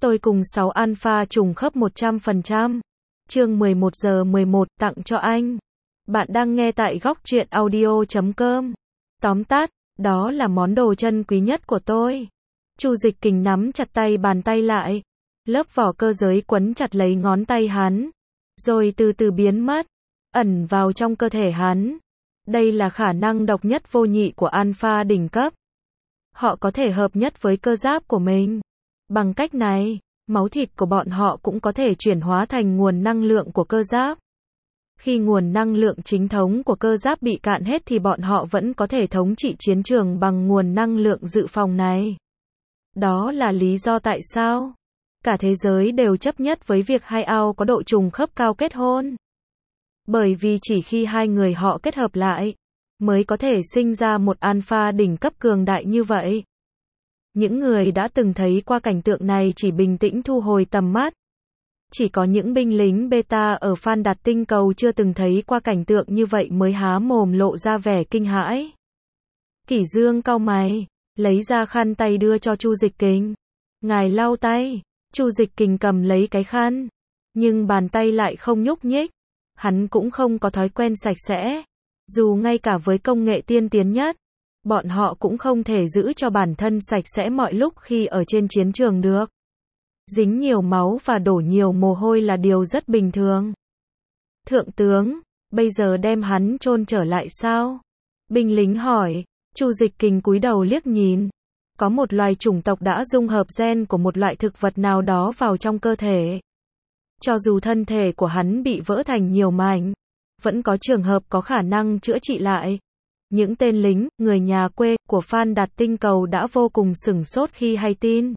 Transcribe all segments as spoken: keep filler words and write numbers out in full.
Tôi cùng sáu alpha trùng khớp một trăm phần trăm. Chương mười một giờ mười một tặng cho anh. Bạn đang nghe tại góc truyện audio chấm com. Tóm tắt, đó là món đồ chân quý nhất của tôi. Chu Dịch Kình nắm chặt tay bàn tay lại. Lớp vỏ cơ giới quấn chặt lấy ngón tay hắn. Rồi từ từ biến mất. Ẩn vào trong cơ thể hắn. Đây là khả năng độc nhất vô nhị của alpha đỉnh cấp. Họ có thể hợp nhất với cơ giáp của mình. Bằng cách này, máu thịt của bọn họ cũng có thể chuyển hóa thành nguồn năng lượng của cơ giáp. Khi nguồn năng lượng chính thống của cơ giáp bị cạn hết thì bọn họ vẫn có thể thống trị chiến trường bằng nguồn năng lượng dự phòng này. Đó là lý do tại sao cả thế giới đều chấp nhất với việc hai ao có độ trùng khớp cao kết hôn. Bởi vì chỉ khi hai người họ kết hợp lại, mới có thể sinh ra một alpha đỉnh cấp cường đại như vậy. Những người đã từng thấy qua cảnh tượng này chỉ bình tĩnh thu hồi tầm mắt. Chỉ có những binh lính beta ở Phan Đạt tinh cầu chưa từng thấy qua cảnh tượng như vậy mới há mồm lộ ra vẻ kinh hãi. Kỷ Dương cau mày, lấy ra khăn tay đưa cho Chu Dịch Kình. Ngài lau tay. Chu Dịch Kình cầm lấy cái khăn, nhưng bàn tay lại không nhúc nhích. Hắn cũng không có thói quen sạch sẽ. Dù ngay cả với công nghệ tiên tiến nhất, bọn họ cũng không thể giữ cho bản thân sạch sẽ mọi lúc khi ở trên chiến trường được. Dính nhiều máu và đổ nhiều mồ hôi là điều rất bình thường. Thượng tướng, bây giờ đem hắn chôn trở lại sao? Binh lính hỏi. Chu Dịch Kình cúi đầu liếc nhìn. Có một loài chủng tộc đã dung hợp gen của một loại thực vật nào đó vào trong cơ thể. Cho dù thân thể của hắn bị vỡ thành nhiều mảnh, vẫn có trường hợp có khả năng chữa trị lại. Những tên lính, người nhà quê của Phan Đạt tinh cầu đã vô cùng sửng sốt khi hay tin.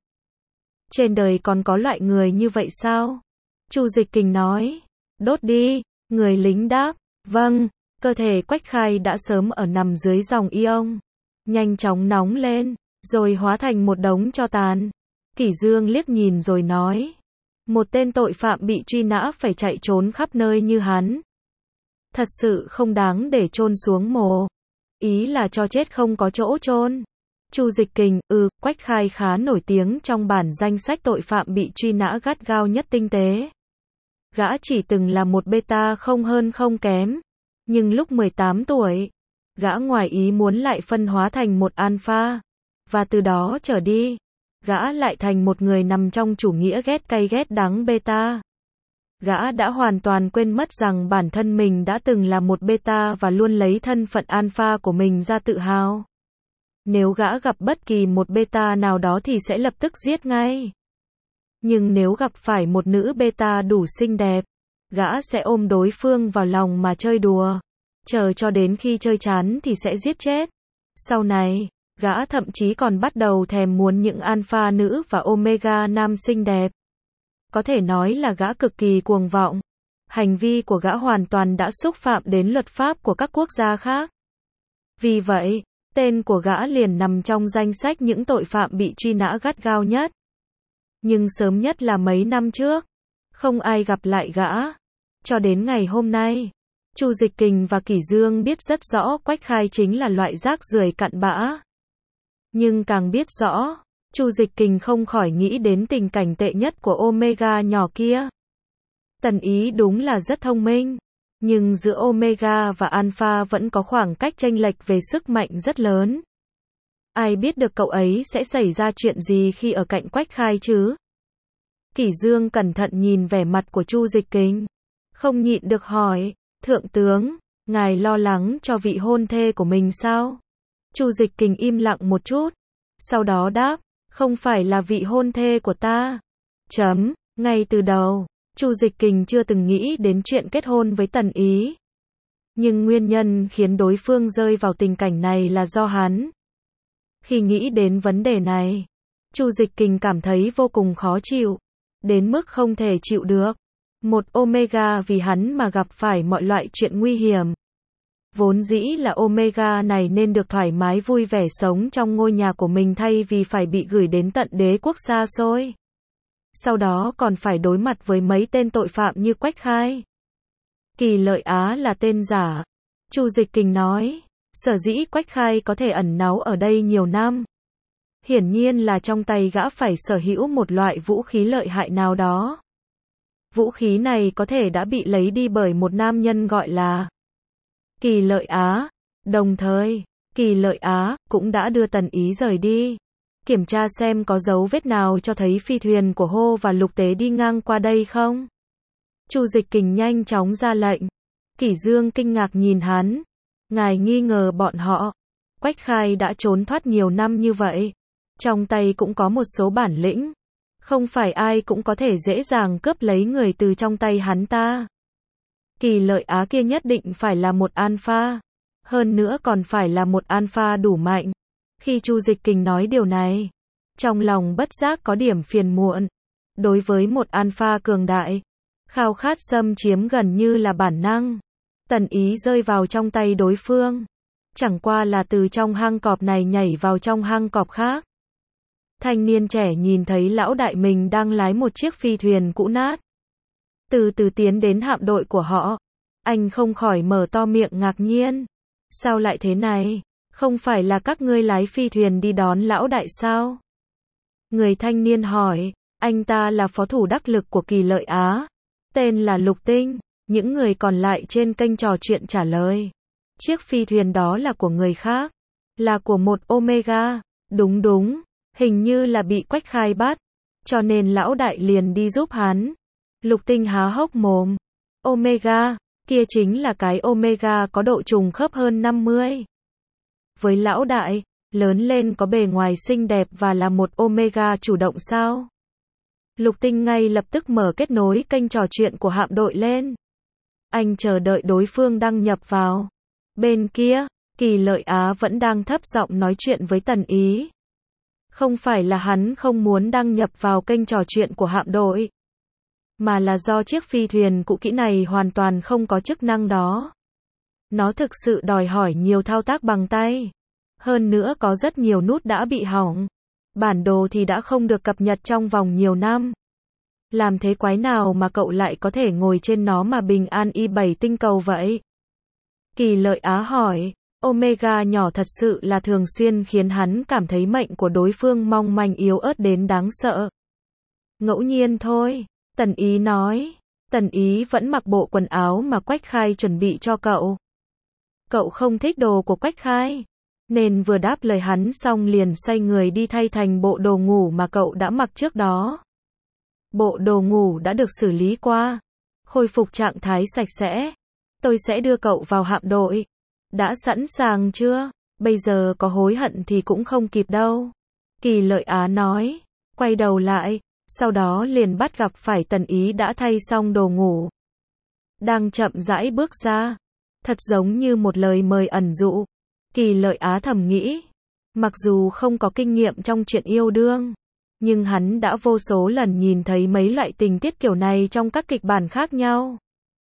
Trên đời còn có loại người như vậy sao? Chu Dịch Kình nói. Đốt đi, người lính đáp. Vâng, cơ thể Quách Khai đã sớm ở nằm dưới dòng ion. Nhanh chóng nóng lên, rồi hóa thành một đống tro tàn. Kỷ Dương liếc nhìn rồi nói. Một tên tội phạm bị truy nã phải chạy trốn khắp nơi như hắn. Thật sự không đáng để chôn xuống mồ. Ý là cho chết không có chỗ chôn. Chu Dịch Kình, ừ, Quách Khai khá nổi tiếng trong bản danh sách tội phạm bị truy nã gắt gao nhất tinh tế. Gã chỉ từng là một beta không hơn không kém. Nhưng lúc mười tám tuổi, gã ngoài ý muốn lại phân hóa thành một alpha. Và từ đó trở đi, gã lại thành một người nằm trong chủ nghĩa ghét cay ghét đắng beta. Gã đã hoàn toàn quên mất rằng bản thân mình đã từng là một beta và luôn lấy thân phận alpha của mình ra tự hào. Nếu gã gặp bất kỳ một beta nào đó thì sẽ lập tức giết ngay. Nhưng nếu gặp phải một nữ beta đủ xinh đẹp, gã sẽ ôm đối phương vào lòng mà chơi đùa. Chờ cho đến khi chơi chán thì sẽ giết chết. Sau này, gã thậm chí còn bắt đầu thèm muốn những alpha nữ và omega nam xinh đẹp. Có thể nói là gã cực kỳ cuồng vọng. Hành vi của gã hoàn toàn đã xúc phạm đến luật pháp của các quốc gia khác. Vì vậy, tên của gã liền nằm trong danh sách những tội phạm bị truy nã gắt gao nhất. Nhưng sớm nhất là mấy năm trước, không ai gặp lại gã. Cho đến ngày hôm nay, Chu Dịch Kình và Kỷ Dương biết rất rõ Quách Khai chính là loại rác rưởi cặn bã. Nhưng càng biết rõ, Chu Dịch Kình không khỏi nghĩ đến tình cảnh tệ nhất của Omega nhỏ kia. Tần Ý đúng là rất thông minh, nhưng giữa Omega và Alpha vẫn có khoảng cách chênh lệch về sức mạnh rất lớn. Ai biết được cậu ấy sẽ xảy ra chuyện gì khi ở cạnh Quách Khai chứ? Kỷ Dương cẩn thận nhìn vẻ mặt của Chu Dịch Kình, không nhịn được hỏi, Thượng tướng, ngài lo lắng cho vị hôn thê của mình sao? Chu Dịch Kình im lặng một chút, sau đó đáp, không phải là vị hôn thê của ta. Chấm, ngay từ đầu, Chu Dịch Kình chưa từng nghĩ đến chuyện kết hôn với Tần Ý. Nhưng nguyên nhân khiến đối phương rơi vào tình cảnh này là do hắn. Khi nghĩ đến vấn đề này, Chu Dịch Kình cảm thấy vô cùng khó chịu, đến mức không thể chịu được. Một Omega vì hắn mà gặp phải mọi loại chuyện nguy hiểm. Vốn dĩ là Omega này nên được thoải mái vui vẻ sống trong ngôi nhà của mình thay vì phải bị gửi đến tận đế quốc xa xôi. Sau đó còn phải đối mặt với mấy tên tội phạm như Quách Khai. Kỳ Lợi Á là tên giả. Chu Dịch Kình nói, sở dĩ Quách Khai có thể ẩn náu ở đây nhiều năm. Hiển nhiên là trong tay gã phải sở hữu một loại vũ khí lợi hại nào đó. Vũ khí này có thể đã bị lấy đi bởi một nam nhân gọi là Kỳ Lợi Á. Đồng thời, Kỳ Lợi Á cũng đã đưa Tần Ý rời đi. Kiểm tra xem có dấu vết nào cho thấy phi thuyền của Hô và Lục Tế đi ngang qua đây không? Chu Dịch Kình nhanh chóng ra lệnh. Kỷ Dương kinh ngạc nhìn hắn. Ngài nghi ngờ bọn họ. Quách Khai đã trốn thoát nhiều năm như vậy. Trong tay cũng có một số bản lĩnh. Không phải ai cũng có thể dễ dàng cướp lấy người từ trong tay hắn ta. Kỳ Lợi Á kia nhất định phải là một alpha. Hơn nữa còn phải là một alpha đủ mạnh. Khi Chu Dịch Kình nói điều này, trong lòng bất giác có điểm phiền muộn. Đối với một alpha cường đại, khao khát xâm chiếm gần như là bản năng. Tần Ý rơi vào trong tay đối phương. Chẳng qua là từ trong hang cọp này nhảy vào trong hang cọp khác. Thanh niên trẻ nhìn thấy lão đại mình đang lái một chiếc phi thuyền cũ nát. Từ từ tiến đến hạm đội của họ. Anh không khỏi mở to miệng ngạc nhiên. Sao lại thế này? Không phải là các ngươi lái phi thuyền đi đón lão đại sao? Người thanh niên hỏi. Anh ta là phó thủ đắc lực của Kỳ Lợi Á. Tên là Lục Tinh. Những người còn lại trên kênh trò chuyện trả lời. Chiếc phi thuyền đó là của người khác. Là của một Omega. Đúng đúng. Hình như là bị Quách Khai bắt. Cho nên lão đại liền đi giúp hắn. Lục Tinh há hốc mồm. Omega. Kia chính là cái Omega có độ trùng khớp hơn năm mươi. Với lão đại, lớn lên có bề ngoài xinh đẹp và là một Omega chủ động sao? Lục Tinh ngay lập tức mở kết nối kênh trò chuyện của hạm đội lên. Anh chờ đợi đối phương đăng nhập vào. Bên kia, Kỳ Lợi Á vẫn đang thấp giọng nói chuyện với Tần Ý. Không phải là hắn không muốn đăng nhập vào kênh trò chuyện của hạm đội, mà là do chiếc phi thuyền cũ kỹ này hoàn toàn không có chức năng đó. Nó thực sự đòi hỏi nhiều thao tác bằng tay. Hơn nữa có rất nhiều nút đã bị hỏng. Bản đồ thì đã không được cập nhật trong vòng nhiều năm. Làm thế quái nào mà cậu lại có thể ngồi trên nó mà bình an y bảy tinh cầu vậy? Kỳ Lợi Á hỏi. Omega nhỏ thật sự là thường xuyên khiến hắn cảm thấy mệnh của đối phương mong manh yếu ớt đến đáng sợ. Ngẫu nhiên thôi. Tần Ý nói. Tần Ý vẫn mặc bộ quần áo mà Quách Khai chuẩn bị cho cậu. Cậu không thích đồ của Quách Khai, nên vừa đáp lời hắn xong liền xoay người đi thay thành bộ đồ ngủ mà cậu đã mặc trước đó. Bộ đồ ngủ đã được xử lý qua, khôi phục trạng thái sạch sẽ. Tôi sẽ đưa cậu vào hạm đội. Đã sẵn sàng chưa? Bây giờ có hối hận thì cũng không kịp đâu. Kỳ Lợi Á nói, quay đầu lại, sau đó liền bắt gặp phải Tần Ý đã thay xong đồ ngủ. Đang chậm rãi bước ra. Thật giống như một lời mời ẩn dụ. Kỳ Lợi Á thầm nghĩ. Mặc dù không có kinh nghiệm trong chuyện yêu đương, nhưng hắn đã vô số lần nhìn thấy mấy loại tình tiết kiểu này trong các kịch bản khác nhau.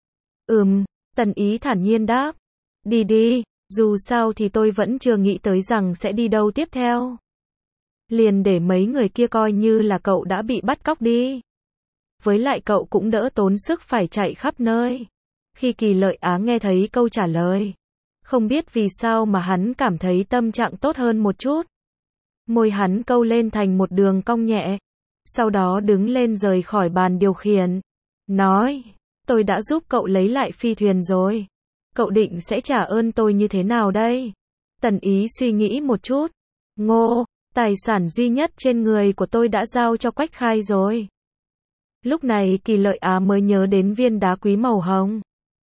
Ừm, Tần Ý thản nhiên đáp. Đi đi, dù sao thì tôi vẫn chưa nghĩ tới rằng sẽ đi đâu tiếp theo. Liền để mấy người kia coi như là cậu đã bị bắt cóc đi. Với lại cậu cũng đỡ tốn sức phải chạy khắp nơi. Khi Kỳ Lợi Á nghe thấy câu trả lời, không biết vì sao mà hắn cảm thấy tâm trạng tốt hơn một chút. Môi hắn câu lên thành một đường cong nhẹ. Sau đó đứng lên rời khỏi bàn điều khiển. Nói, tôi đã giúp cậu lấy lại phi thuyền rồi. Cậu định sẽ trả ơn tôi như thế nào đây? Tần Ý suy nghĩ một chút. Ngô, tài sản duy nhất trên người của tôi đã giao cho Quách Khai rồi. Lúc này Kỳ Lợi Á mới nhớ đến viên đá quý màu hồng.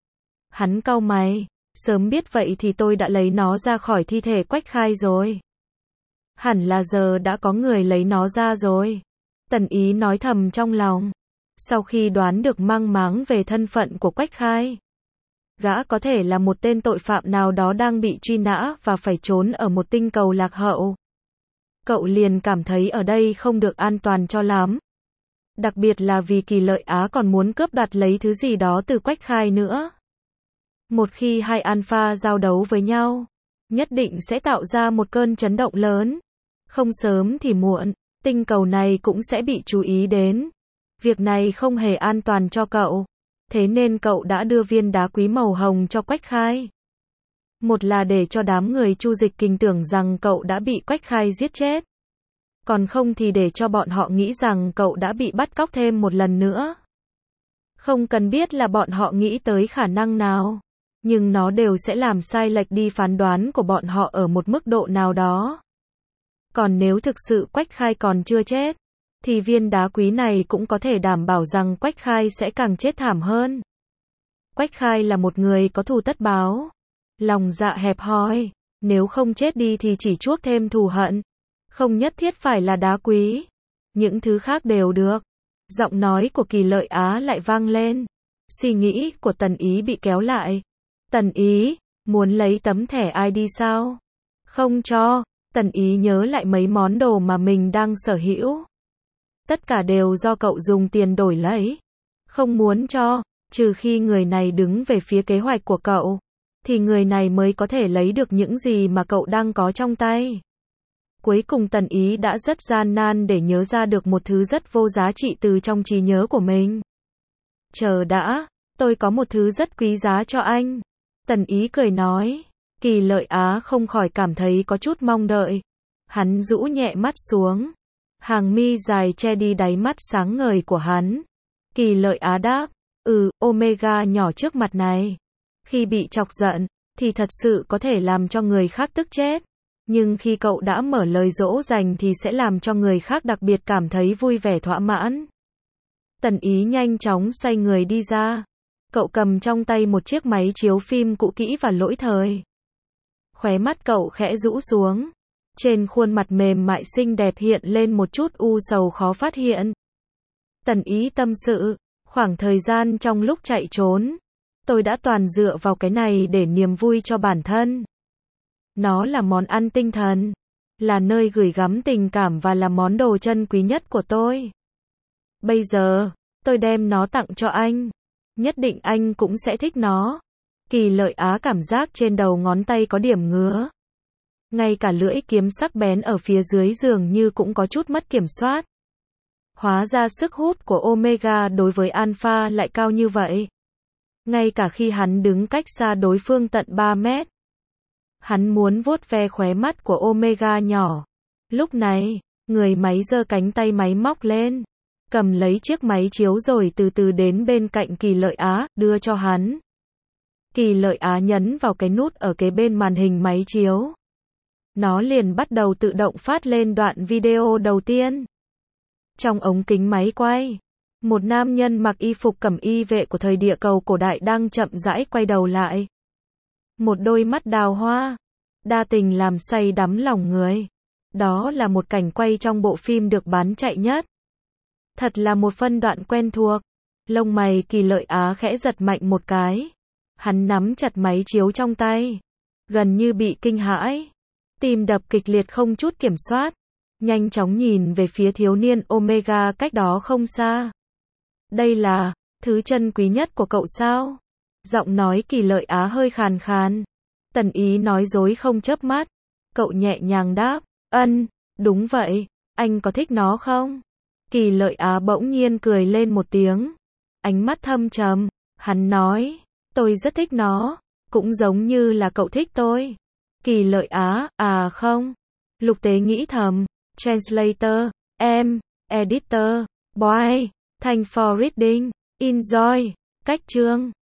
Hắn cau mày, sớm biết vậy thì tôi đã lấy nó ra khỏi thi thể Quách Khai rồi. Hẳn là giờ đã có người lấy nó ra rồi. Tần Ý nói thầm trong lòng. Sau khi đoán được mang máng về thân phận của Quách Khai, gã có thể là một tên tội phạm nào đó đang bị truy nã và phải trốn ở một tinh cầu lạc hậu. Cậu liền cảm thấy ở đây không được an toàn cho lắm. Đặc biệt là vì Kỳ Lợi Á còn muốn cướp đoạt lấy thứ gì đó từ Quách Khai nữa. Một khi hai alpha giao đấu với nhau, nhất định sẽ tạo ra một cơn chấn động lớn. Không sớm thì muộn, tinh cầu này cũng sẽ bị chú ý đến. Việc này không hề an toàn cho cậu. Thế nên cậu đã đưa viên đá quý màu hồng cho Quách Khai. Một là để cho đám người Chu Dịch Kình tưởng rằng cậu đã bị Quách Khai giết chết. Còn không thì để cho bọn họ nghĩ rằng cậu đã bị bắt cóc thêm một lần nữa. Không cần biết là bọn họ nghĩ tới khả năng nào, nhưng nó đều sẽ làm sai lệch đi phán đoán của bọn họ ở một mức độ nào đó. Còn nếu thực sự Quách Khai còn chưa chết, thì viên đá quý này cũng có thể đảm bảo rằng Quách Khai sẽ càng chết thảm hơn. Quách Khai là một người có thù tất báo, lòng dạ hẹp hòi, nếu không chết đi thì chỉ chuốc thêm thù hận. Không nhất thiết phải là đá quý, những thứ khác đều được. Giọng nói của Kỳ Lợi Á lại vang lên. Suy nghĩ của Tần Ý bị kéo lại. Tần Ý, muốn lấy tấm thẻ i đê sao? Không cho. Tần Ý nhớ lại mấy món đồ mà mình đang sở hữu. Tất cả đều do cậu dùng tiền đổi lấy. Không muốn cho, trừ khi người này đứng về phía kế hoạch của cậu, thì người này mới có thể lấy được những gì mà cậu đang có trong tay. Cuối cùng Tần Ý đã rất gian nan để nhớ ra được một thứ rất vô giá trị từ trong trí nhớ của mình. Chờ đã, tôi có một thứ rất quý giá cho anh. Tần Ý cười nói. Kỳ Lợi Á không khỏi cảm thấy có chút mong đợi. Hắn rũ nhẹ mắt xuống. Hàng mi dài che đi đáy mắt sáng ngời của hắn. Kỳ Lợi Á đáp. Ừ, Omega nhỏ trước mặt này. Khi bị chọc giận, thì thật sự có thể làm cho người khác tức chết. Nhưng khi cậu đã mở lời dỗ dành thì sẽ làm cho người khác đặc biệt cảm thấy vui vẻ thỏa mãn. Tần Ý nhanh chóng xoay người đi ra. Cậu cầm trong tay một chiếc máy chiếu phim cũ kỹ và lỗi thời. Khóe mắt cậu khẽ rũ xuống. Trên khuôn mặt mềm mại xinh đẹp hiện lên một chút u sầu khó phát hiện. Tần Ý tâm sự. Khoảng thời gian trong lúc chạy trốn, tôi đã toàn dựa vào cái này để niềm vui cho bản thân. Nó là món ăn tinh thần, là nơi gửi gắm tình cảm và là món đồ chân quý nhất của tôi. Bây giờ, tôi đem nó tặng cho anh. Nhất định anh cũng sẽ thích nó. Kỳ Lợi Á cảm giác trên đầu ngón tay có điểm ngứa. Ngay cả lưỡi kiếm sắc bén ở phía dưới dường như cũng có chút mất kiểm soát. Hóa ra sức hút của Omega đối với Alpha lại cao như vậy. Ngay cả khi hắn đứng cách xa đối phương tận ba mét. Hắn muốn vuốt ve khóe mắt của Omega nhỏ. Lúc này, người máy giơ cánh tay máy móc lên, cầm lấy chiếc máy chiếu rồi từ từ đến bên cạnh Kỳ Lợi Á, đưa cho hắn. Kỳ Lợi Á nhấn vào cái nút ở kế bên màn hình máy chiếu. Nó liền bắt đầu tự động phát lên đoạn video đầu tiên. Trong ống kính máy quay, một nam nhân mặc y phục cẩm y vệ của thời địa cầu cổ đại đang chậm rãi quay đầu lại. Một đôi mắt đào hoa, đa tình làm say đắm lòng người. Đó là một cảnh quay trong bộ phim được bán chạy nhất. Thật là một phân đoạn quen thuộc. Lông mày Kỳ Lợi Á khẽ giật mạnh một cái. Hắn nắm chặt máy chiếu trong tay, gần như bị kinh hãi. Tim đập kịch liệt không chút kiểm soát. Nhanh chóng nhìn về phía thiếu niên Omega cách đó không xa. Đây là thứ chân quý nhất của cậu sao? Giọng nói Kỳ Lợi Á hơi khàn khàn. Tần Ý nói dối không chớp mắt. Cậu nhẹ nhàng đáp. Ân, đúng vậy. Anh có thích nó không? Kỳ Lợi Á bỗng nhiên cười lên một tiếng. Ánh mắt thâm trầm. Hắn nói. Tôi rất thích nó. Cũng giống như là cậu thích tôi. Kỳ Lợi Á. À không. Lục Tế nghĩ thầm. Translator. Em. Editor. Boy. Thanks for reading. Enjoy. Cách chương.